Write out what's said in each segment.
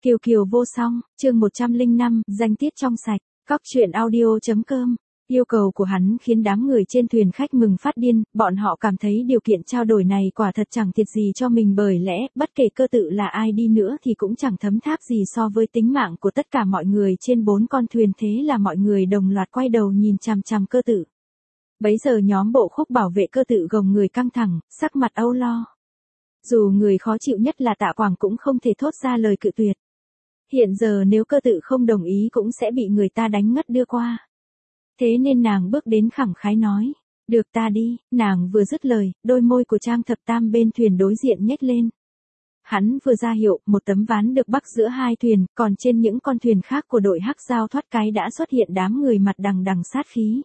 Kiều Kiều vô song, chương 105, danh tiết trong sạch, Cóc truyện audio.com. Yêu cầu của hắn khiến đám người trên thuyền khách mừng phát điên, bọn họ cảm thấy điều kiện trao đổi này quả thật chẳng thiệt gì cho mình, bởi lẽ, bất kể cơ tự là ai đi nữa thì cũng chẳng thấm tháp gì so với tính mạng của tất cả mọi người trên 4 con thuyền. Thế là mọi người đồng loạt quay đầu nhìn chằm chằm cơ tự. Bấy giờ nhóm bộ khúc bảo vệ cơ tự gồng người căng thẳng, sắc mặt âu lo. Dù người khó chịu nhất là Tạ Quảng cũng không thể thốt ra lời cự tuyệt. Hiện giờ nếu cơ tự không đồng ý cũng sẽ bị người ta đánh ngất đưa qua. Thế nên nàng bước đến khẳng khái nói, được ta đi. Nàng vừa dứt lời, đôi môi của Trang Thập Tam bên thuyền đối diện nhếch lên. Hắn vừa ra hiệu, một tấm ván được bắc giữa hai thuyền, còn trên những con thuyền khác của đội Hắc Giao Thoát Cái đã xuất hiện đám người mặt đằng đằng sát khí.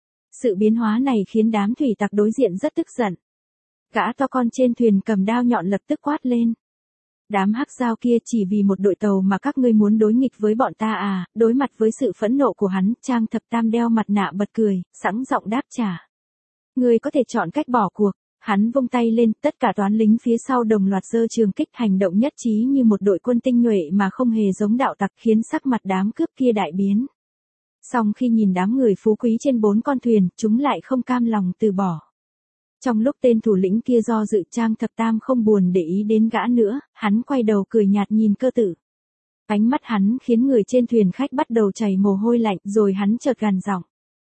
Sự biến hóa này khiến đám thủy tặc đối diện rất tức giận. Gã to con trên thuyền cầm đao nhọn lập tức quát lên. Đám Hắc Giao kia chỉ vì một đội tàu mà các ngươi muốn đối nghịch với bọn ta à? Đối mặt với sự phẫn nộ của hắn, Trang Thập Tam đeo mặt nạ bật cười, sẵn giọng đáp trả. Ngươi có thể chọn cách bỏ cuộc. Hắn vung tay lên, tất cả toán lính phía sau đồng loạt giơ trường kích, hành động nhất trí như một đội quân tinh nhuệ mà không hề giống đạo tặc, khiến sắc mặt đám cướp kia đại biến. Song khi nhìn đám người phú quý trên 4 con thuyền, chúng lại không cam lòng từ bỏ. Trong lúc tên thủ lĩnh kia do dự, Trang Thập Tam không buồn để ý đến gã nữa, hắn quay đầu cười nhạt nhìn cơ tự. Ánh mắt hắn khiến người trên thuyền khách bắt đầu chảy mồ hôi lạnh, rồi hắn chợt gằn giọng.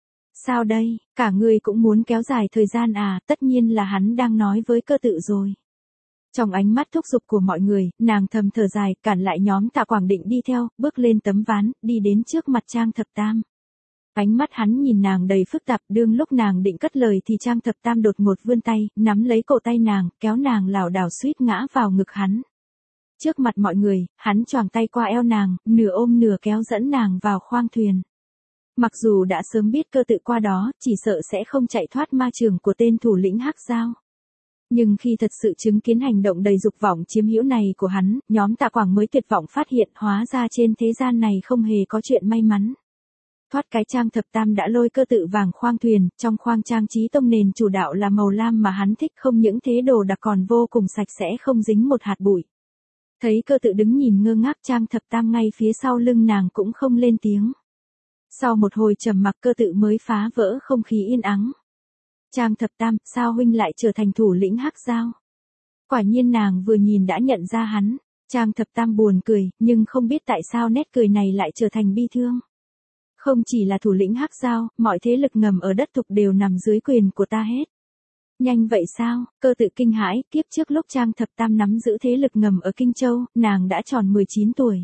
Sao đây, cả người cũng muốn kéo dài thời gian à? Tất nhiên là hắn đang nói với cơ tự rồi. Trong ánh mắt thúc giục của mọi người, nàng thầm thở dài, cản lại nhóm Tạ Quảng định đi theo, bước lên tấm ván, đi đến trước mặt Trang Thập Tam. Ánh mắt hắn nhìn nàng đầy phức tạp, đương lúc nàng định cất lời thì Trang Thập Tam đột ngột vươn tay, nắm lấy cổ tay nàng, kéo nàng lảo đảo suýt ngã vào ngực hắn. Trước mặt mọi người, hắn choàng tay qua eo nàng, nửa ôm nửa kéo dẫn nàng vào khoang thuyền. Mặc dù đã sớm biết cơ tự qua đó, chỉ sợ sẽ không chạy thoát ma trường của tên thủ lĩnh Hắc Giao. Nhưng khi thật sự chứng kiến hành động đầy dục vọng chiếm hữu này của hắn, nhóm Tạ Quảng mới tuyệt vọng phát hiện hóa ra trên thế gian này không hề có chuyện may mắn. Thoát cái, Trang Thập Tam đã lôi cơ tự vào khoang thuyền, trong khoang trang trí tông nền chủ đạo là màu lam mà hắn thích, không những thế đồ đặc còn vô cùng sạch sẽ không dính một hạt bụi. Thấy cơ tự đứng nhìn ngơ ngác, Trang Thập Tam ngay phía sau lưng nàng cũng không lên tiếng. Sau một hồi trầm mặc, cơ tự mới phá vỡ không khí yên ắng. Trang Thập Tam, sao huynh lại trở thành thủ lĩnh Hắc Giao? Quả nhiên nàng vừa nhìn đã nhận ra hắn. Trang Thập Tam buồn cười, nhưng không biết tại sao nét cười này lại trở thành bi thương. Không chỉ là thủ lĩnh Hắc Giao, mọi thế lực ngầm ở đất Thục đều nằm dưới quyền của ta hết. Nhanh vậy sao? Cơ tự kinh hãi, kiếp trước lúc Trang Thập Tam nắm giữ thế lực ngầm ở Kinh Châu, nàng đã tròn 19 tuổi.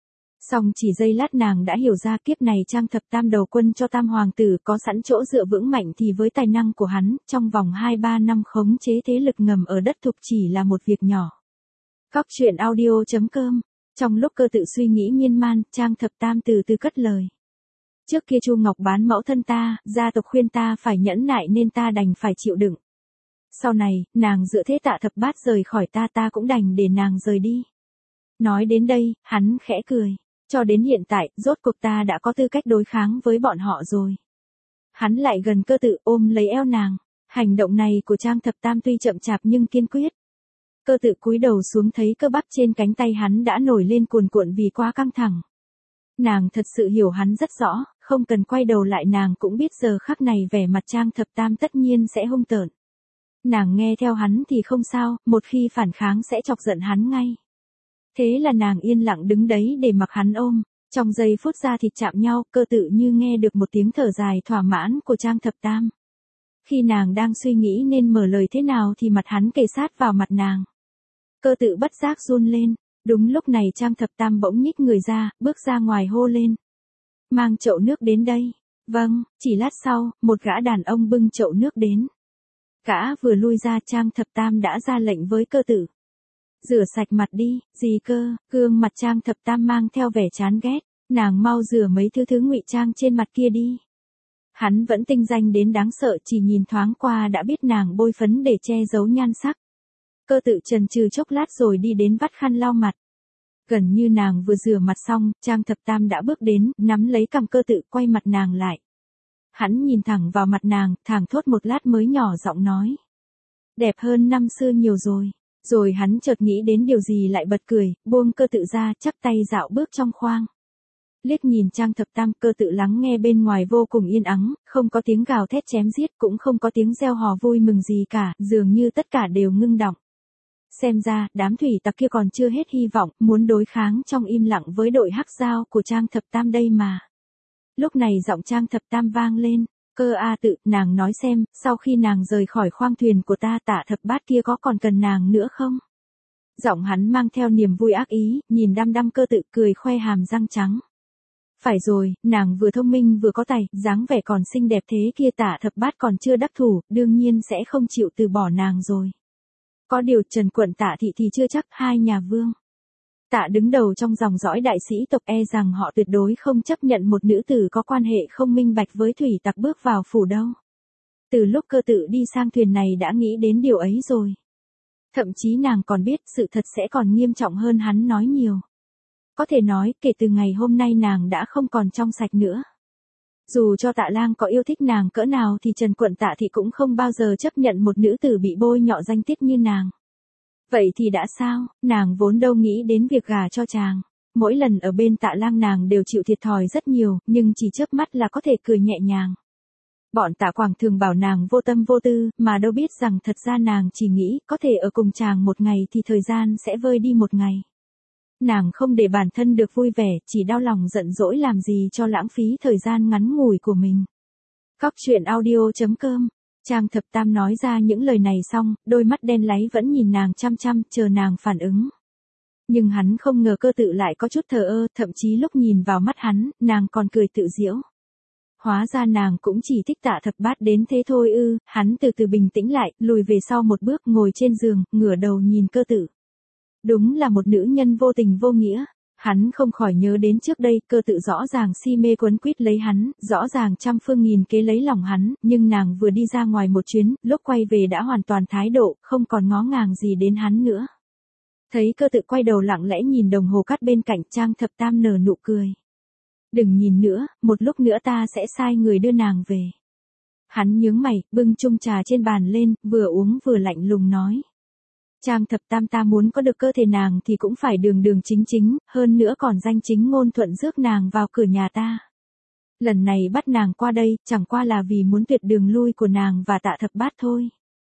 Song chỉ giây lát nàng đã hiểu ra, kiếp này Trang Thập Tam đầu quân cho Tam Hoàng tử có sẵn chỗ dựa vững mạnh, thì với tài năng của hắn, trong vòng 2-3 năm khống chế thế lực ngầm ở đất Thục chỉ là một việc nhỏ. Cóc truyện audio.com. Trong lúc cơ tự suy nghĩ miên man, Trang Thập Tam từ từ cất lời. Trước kia Chu Ngọc bán mẫu thân ta, gia tộc khuyên ta phải nhẫn nại nên ta đành phải chịu đựng. Sau này, nàng dựa thế Tạ Thập Bát rời khỏi ta, ta cũng đành để nàng rời đi. Nói đến đây, hắn khẽ cười. Cho đến hiện tại, rốt cuộc ta đã có tư cách đối kháng với bọn họ rồi. Hắn lại gần cơ tự, ôm lấy eo nàng. Hành động này của Trang Thập Tam tuy chậm chạp nhưng kiên quyết. Cơ tự cúi đầu xuống thấy cơ bắp trên cánh tay hắn đã nổi lên cuồn cuộn vì quá căng thẳng. Nàng thật sự hiểu hắn rất rõ, không cần quay đầu lại nàng cũng biết giờ khắc này vẻ mặt Trang Thập Tam tất nhiên sẽ hung tợn. Nàng nghe theo hắn thì không sao, một khi phản kháng sẽ chọc giận hắn ngay. Thế là nàng yên lặng đứng đấy để mặc hắn ôm. Trong giây phút da thịt chạm nhau, cơ tự như nghe được một tiếng thở dài thỏa mãn của Trang Thập Tam. Khi nàng đang suy nghĩ nên mở lời thế nào thì mặt hắn kề sát vào mặt nàng. Cơ tự bất giác run lên. Đúng lúc này Trang Thập Tam bỗng nhích người ra, bước ra ngoài hô lên. Mang chậu nước đến đây. Vâng, chỉ lát sau, một gã đàn ông bưng chậu nước đến. Gã vừa lui ra, Trang Thập Tam đã ra lệnh với cơ tự. Rửa sạch mặt đi. Gì cơ? Gương mặt Trang Thập Tam mang theo vẻ chán ghét. Nàng mau rửa mấy thứ ngụy trang trên mặt kia đi. Hắn vẫn tinh danh đến đáng sợ, chỉ nhìn thoáng qua đã biết nàng bôi phấn để che giấu nhan sắc. Cơ tự chần chừ chốc lát rồi đi đến vắt khăn lau mặt. Gần như nàng vừa rửa mặt xong, Trang Thập Tam đã bước đến, nắm lấy cằm cơ tự, quay mặt nàng lại. Hắn nhìn thẳng vào mặt nàng, thảng thốt một lát mới nhỏ giọng nói. Đẹp hơn năm xưa nhiều rồi. Rồi hắn chợt nghĩ đến điều gì lại bật cười, buông Cơ Tự ra, chắp tay dạo bước trong khoang. Liếc nhìn Trang Thập Tam, Cơ Tự lắng nghe bên ngoài vô cùng yên ắng, không có tiếng gào thét chém giết, cũng không có tiếng reo hò vui mừng gì cả, dường như tất cả đều ngưng đọng. Xem ra, đám thủy tặc kia còn chưa hết hy vọng, muốn đối kháng trong im lặng với đội hắc giao của Trang Thập Tam đây mà. Lúc này giọng Trang Thập Tam vang lên, Cơ A Tự, nàng nói xem, sau khi nàng rời khỏi khoang thuyền của ta, Tạ Thập Bát kia có còn cần nàng nữa không? Giọng hắn mang theo niềm vui ác ý, nhìn đăm đăm Cơ Tự, cười khoe hàm răng trắng. Phải rồi, nàng vừa thông minh vừa có tài, dáng vẻ còn xinh đẹp thế kia, Tạ Thập Bát còn chưa đắc thủ, đương nhiên sẽ không chịu từ bỏ nàng rồi. Có điều Trần Quận Tạ thị thì chưa chắc, hai nhà Vương Tạ đứng đầu trong dòng dõi đại sĩ tộc, e rằng họ tuyệt đối không chấp nhận một nữ tử có quan hệ không minh bạch với thủy tặc bước vào phủ đâu. Từ lúc Cơ Tự đi sang thuyền này đã nghĩ đến điều ấy rồi. Thậm chí nàng còn biết sự thật sẽ còn nghiêm trọng hơn hắn nói nhiều. Có thể nói, kể từ ngày hôm nay nàng đã không còn trong sạch nữa. Dù cho Tạ Lang có yêu thích nàng cỡ nào thì Trần Quận Tạ thì cũng không bao giờ chấp nhận một nữ tử bị bôi nhọ danh tiết như nàng. Vậy thì đã sao, nàng vốn đâu nghĩ đến việc gả cho chàng. Mỗi lần ở bên Tạ Lang nàng đều chịu thiệt thòi rất nhiều, nhưng chỉ chớp mắt là có thể cười nhẹ nhàng. Bọn Tạ Quảng thường bảo nàng vô tâm vô tư, mà đâu biết rằng thật ra nàng chỉ nghĩ có thể ở cùng chàng một ngày thì thời gian sẽ vơi đi một ngày. Nàng không để bản thân được vui vẻ, chỉ đau lòng giận dỗi làm gì cho lãng phí thời gian ngắn ngủi của mình. Cóc truyện audio.com. Trang Thập Tam nói ra những lời này xong, đôi mắt đen láy vẫn nhìn nàng chăm chăm, chờ nàng phản ứng. Nhưng hắn không ngờ Cơ Tự lại có chút thờ ơ, thậm chí lúc nhìn vào mắt hắn, nàng còn cười tự giễu. Hóa ra nàng cũng chỉ thích Tạ Thập Bát đến thế thôi ư, hắn từ từ bình tĩnh lại, lùi về sau một bước, ngồi trên giường, ngửa đầu nhìn Cơ Tự. Đúng là một nữ nhân vô tình vô nghĩa. Hắn không khỏi nhớ đến trước đây, Cơ Tự rõ ràng si mê quấn quýt lấy hắn, rõ ràng trăm phương nghìn kế lấy lòng hắn, nhưng nàng vừa đi ra ngoài một chuyến, lúc quay về đã hoàn toàn thái độ, không còn ngó ngàng gì đến hắn nữa. Thấy Cơ Tự quay đầu lặng lẽ nhìn đồng hồ cát bên cạnh, Trang Thập Tam nở nụ cười. Đừng nhìn nữa, một lúc nữa ta sẽ sai người đưa nàng về. Hắn nhướng mày, bưng chung trà trên bàn lên, vừa uống vừa lạnh lùng nói. Trang Thập Tam, ta muốn có được cơ thể nàng thì cũng phải đường đường chính chính, hơn nữa còn danh chính ngôn thuận rước nàng vào cửa nhà ta. Lần này bắt nàng qua đây, chẳng qua là vì muốn tuyệt đường lui của nàng và Tạ Thập Bát thôi.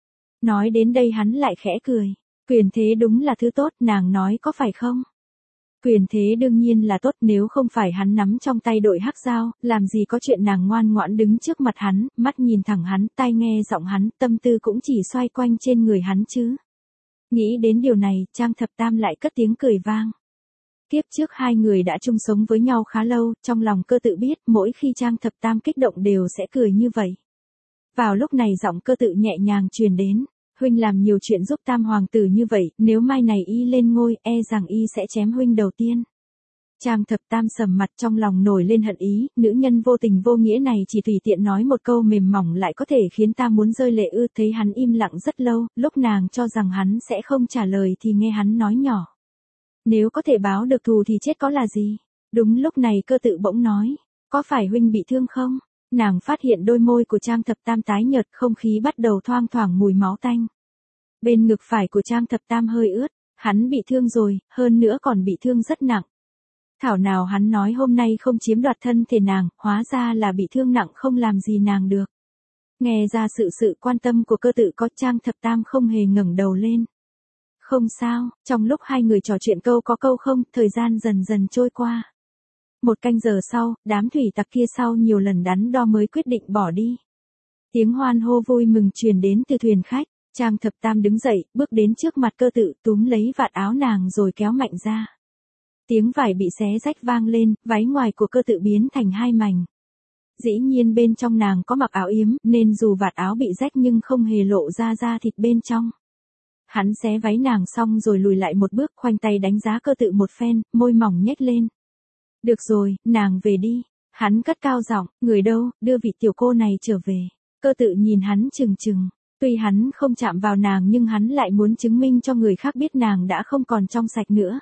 Nói đến đây hắn lại khẽ cười. Quyền thế đúng là thứ tốt, nàng nói có phải không? Quyền thế đương nhiên là tốt, nếu không phải hắn nắm trong tay đội hắc giao, làm gì có chuyện nàng ngoan ngoãn đứng trước mặt hắn, mắt nhìn thẳng hắn, tai nghe giọng hắn, tâm tư cũng chỉ xoay quanh trên người hắn chứ. Nghĩ đến điều này, Trang Thập Tam lại cất tiếng cười vang. Kiếp trước hai người đã chung sống với nhau khá lâu, trong lòng Cơ Tự biết, mỗi khi Trang Thập Tam kích động đều sẽ cười như vậy. Vào lúc này giọng Cơ Tự nhẹ nhàng truyền đến. Huynh làm nhiều chuyện giúp Tam hoàng tử như vậy, nếu mai này y lên ngôi, e rằng y sẽ chém huynh đầu tiên. Trang Thập Tam sầm mặt, trong lòng nổi lên hận ý, nữ nhân vô tình vô nghĩa này chỉ tùy tiện nói một câu mềm mỏng lại có thể khiến ta muốn rơi lệ ư. Thấy hắn im lặng rất lâu, lúc nàng cho rằng hắn sẽ không trả lời thì nghe hắn nói nhỏ. Nếu có thể báo được thù thì chết có là gì. Đúng lúc này Cơ Tự bỗng nói, có phải huynh bị thương không? Nàng phát hiện đôi môi của Trang Thập Tam tái nhợt, không khí bắt đầu thoang thoảng mùi máu tanh. Bên ngực phải của Trang Thập Tam hơi ướt, hắn bị thương rồi, hơn nữa còn bị thương rất nặng. Thảo nào hắn nói hôm nay không chiếm đoạt thân thể nàng, hóa ra là bị thương nặng không làm gì nàng được. Nghe ra sự quan tâm của Cơ Tự, có Trang Thập Tam không hề ngẩng đầu lên. Không sao, trong lúc hai người trò chuyện câu có câu không, thời gian dần dần trôi qua. 1 canh giờ sau, đám thủy tặc kia sau nhiều lần đắn đo mới quyết định bỏ đi. Tiếng hoan hô vui mừng truyền đến từ thuyền khách. Trang Thập Tam đứng dậy, bước đến trước mặt Cơ Tự, túm lấy vạt áo nàng rồi kéo mạnh ra. Tiếng vải bị xé rách vang lên, váy ngoài của Cơ Tự biến thành 2 mảnh. Dĩ nhiên bên trong nàng có mặc áo yếm, nên dù vạt áo bị rách nhưng không hề lộ ra da thịt bên trong. Hắn xé váy nàng xong rồi lùi lại một bước, khoanh tay đánh giá Cơ Tự một phen, môi mỏng nhếch lên. Được rồi, nàng về đi. Hắn cất cao giọng, người đâu, đưa vị tiểu cô này trở về. Cơ Tự nhìn hắn chừng chừng. Tuy hắn không chạm vào nàng nhưng hắn lại muốn chứng minh cho người khác biết nàng đã không còn trong sạch nữa.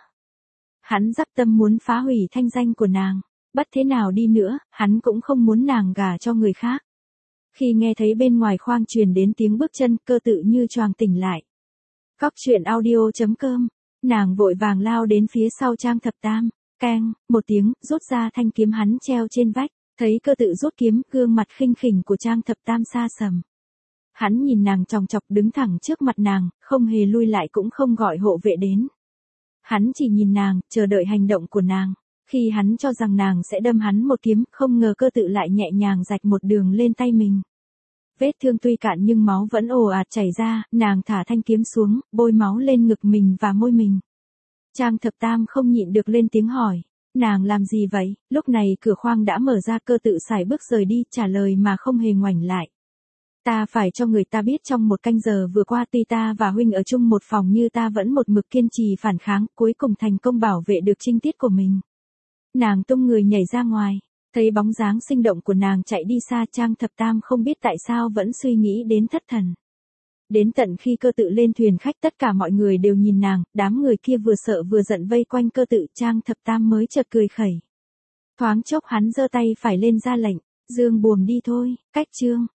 Hắn dắc tâm muốn phá hủy thanh danh của nàng. Bất thế nào đi nữa, hắn cũng không muốn nàng gả cho người khác. Khi nghe thấy bên ngoài khoang truyền đến tiếng bước chân, Cơ Tự như choàng tỉnh lại. Cóc truyện audio.com. Nàng vội vàng lao đến phía sau Trang Thập Tam. Keng, một tiếng, rút ra thanh kiếm hắn treo trên vách. Thấy Cơ Tự rút kiếm, gương mặt khinh khỉnh của Trang Thập Tam sa sầm. Hắn nhìn nàng chòng chọc đứng thẳng trước mặt nàng, không hề lui lại cũng không gọi hộ vệ đến. Hắn chỉ nhìn nàng, chờ đợi hành động của nàng. Khi hắn cho rằng nàng sẽ đâm hắn một kiếm, không ngờ Cơ Tự lại nhẹ nhàng rạch một đường lên tay mình. Vết thương tuy cạn nhưng máu vẫn ồ ạt chảy ra, nàng thả thanh kiếm xuống, bôi máu lên ngực mình và môi mình. Trang Thập Tam không nhịn được lên tiếng hỏi. Nàng làm gì vậy? Lúc này cửa khoang đã mở ra, Cơ Tự sải bước rời đi, trả lời mà không hề ngoảnh lại. Ta phải cho người ta biết trong một canh giờ vừa qua tuy ta và huynh ở chung một phòng như ta vẫn một mực kiên trì phản kháng, cuối cùng thành công bảo vệ được trinh tiết của mình. Nàng tung người nhảy ra ngoài, thấy bóng dáng sinh động của nàng chạy đi xa, Trang Thập Tam không biết tại sao vẫn suy nghĩ đến thất thần. Đến tận khi Cơ Tự lên thuyền khách tất cả mọi người đều nhìn nàng, đám người kia vừa sợ vừa giận vây quanh Cơ Tự, Trang Thập Tam mới chợt cười khẩy. Thoáng chốc hắn giơ tay phải lên ra lệnh, Dương buồm đi thôi, cách chương.